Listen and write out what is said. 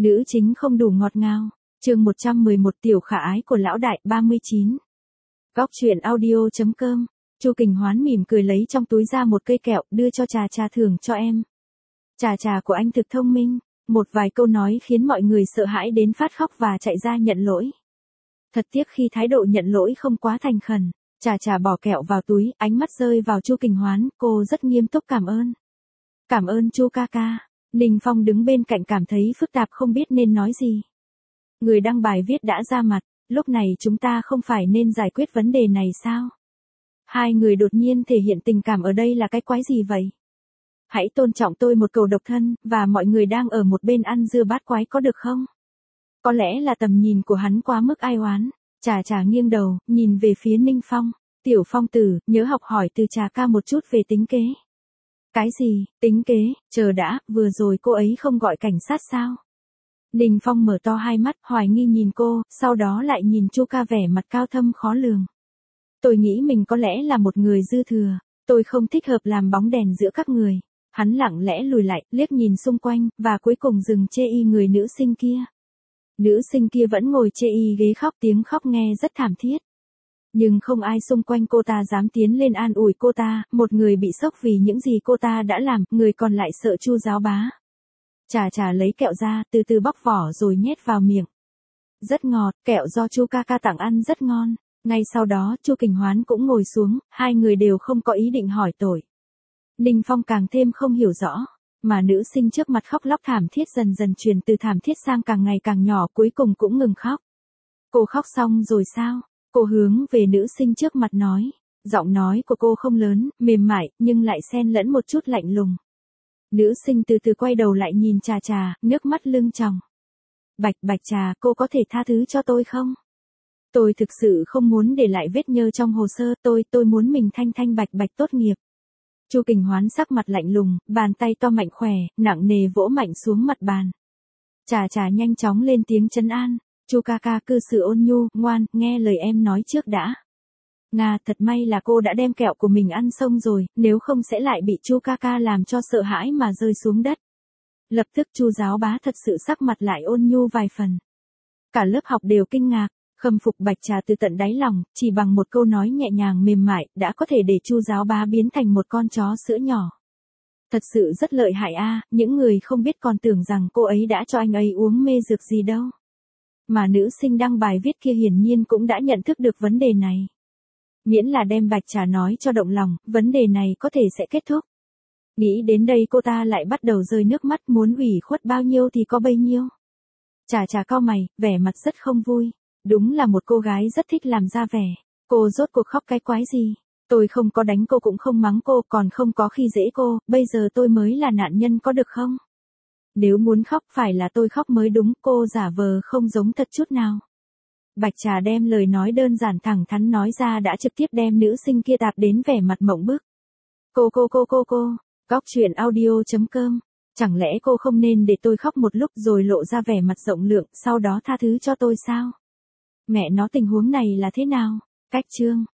Nữ chính không đủ ngọt ngào. Chương 111 tiểu khả ái của lão đại 39. Góc truyện audio.com. Chu Kình Hoán mỉm cười lấy trong túi ra một cây kẹo, đưa cho Trà Trà thưởng cho em. Trà Trà của anh thực thông minh, một vài câu nói khiến mọi người sợ hãi đến phát khóc và chạy ra nhận lỗi. Thật tiếc khi thái độ nhận lỗi không quá thành khẩn. Trà Trà bỏ kẹo vào túi, ánh mắt rơi vào Chu Kình Hoán, cô rất nghiêm túc cảm ơn. Cảm ơn Chu ca ca. Ninh Phong đứng bên cạnh cảm thấy phức tạp không biết nên nói gì. Người đăng bài viết đã ra mặt, lúc này chúng ta không phải nên giải quyết vấn đề này sao? Hai người đột nhiên thể hiện tình cảm ở đây là cái quái gì vậy? Hãy tôn trọng tôi một cầu độc thân, và mọi người đang ở một bên ăn dưa bát quái có được không? Có lẽ là tầm nhìn của hắn quá mức ai oán. Trà Trà nghiêng đầu, nhìn về phía Ninh Phong. Tiểu Phong tử, nhớ học hỏi từ Trà ca một chút về tính kế. Cái gì, tính kế, chờ đã, vừa rồi cô ấy không gọi cảnh sát sao? Ninh Phong mở to hai mắt, hoài nghi nhìn cô, sau đó lại nhìn Chu ca vẻ mặt cao thâm khó lường. Tôi nghĩ mình có lẽ là một người dư thừa, tôi không thích hợp làm bóng đèn giữa các người. Hắn lặng lẽ lùi lại, liếc nhìn xung quanh, và cuối cùng dừng chê y người nữ sinh kia. Nữ sinh kia vẫn ngồi chê y ghế khóc, tiếng khóc nghe rất thảm thiết. Nhưng không ai xung quanh cô ta dám tiến lên an ủi cô ta, một người bị sốc vì những gì cô ta đã làm, người còn lại sợ Chu giáo bá. Trà Trà lấy kẹo ra, từ từ bóc vỏ rồi nhét vào miệng. Rất ngọt, kẹo do Chu ca ca tặng ăn rất ngon. Ngay sau đó, Chu Kình Hoán cũng ngồi xuống, hai người đều không có ý định hỏi tội. Ninh Phong càng thêm không hiểu rõ, mà nữ sinh trước mặt khóc lóc thảm thiết dần dần truyền từ thảm thiết sang càng ngày càng nhỏ, cuối cùng cũng ngừng khóc. Cô khóc xong rồi sao? Cô hướng về nữ sinh trước mặt nói. Giọng nói của cô không lớn, mềm mại, nhưng lại xen lẫn một chút lạnh lùng. Nữ sinh từ từ quay đầu lại nhìn Trà Trà, nước mắt lưng tròng. Bạch Trà, cô có thể tha thứ cho tôi không? Tôi thực sự không muốn để lại vết nhơ trong hồ sơ, tôi muốn mình thanh bạch tốt nghiệp. Chu Kình Hoán sắc mặt lạnh lùng, bàn tay to mạnh khỏe, nặng nề vỗ mạnh xuống mặt bàn. Trà Trà nhanh chóng lên tiếng trấn an. Chu ca ca cư xử ôn nhu, ngoan, nghe lời em nói trước đã. Nga, thật may là cô đã đem kẹo của mình ăn xong rồi, nếu không sẽ lại bị Chu ca ca làm cho sợ hãi mà rơi xuống đất. Lập tức Chu giáo bá thật sự sắc mặt lại ôn nhu vài phần. Cả lớp học đều kinh ngạc, khâm phục Bạch Trà từ tận đáy lòng, chỉ bằng một câu nói nhẹ nhàng mềm mại, đã có thể để Chu giáo bá biến thành một con chó sữa nhỏ. Thật sự rất lợi hại a, những người không biết còn tưởng rằng cô ấy đã cho anh ấy uống mê dược gì đâu. Mà nữ sinh đăng bài viết kia hiển nhiên cũng đã nhận thức được vấn đề này. Miễn là đem Bạch Trà nói cho động lòng, vấn đề này có thể sẽ kết thúc. Nghĩ đến đây cô ta lại bắt đầu rơi nước mắt, muốn ủy khuất bao nhiêu thì có bấy nhiêu. Trà Trà cau mày, vẻ mặt rất không vui. Đúng là một cô gái rất thích làm ra vẻ. Cô rốt cuộc khóc cái quái gì? Tôi không có đánh cô cũng không mắng cô, còn không có khi dễ cô, bây giờ tôi mới là nạn nhân có được không? Nếu muốn khóc phải là tôi khóc mới đúng, cô giả vờ không giống thật chút nào. Bạch Trà đem lời nói đơn giản thẳng thắn nói ra đã trực tiếp đem nữ sinh kia tạp đến vẻ mặt mộng bức. Cô, góc truyện audio.com. Chẳng lẽ cô không nên để tôi khóc một lúc rồi lộ ra vẻ mặt rộng lượng, sau đó tha thứ cho tôi sao? Mẹ nó, tình huống này là thế nào? Cách chương.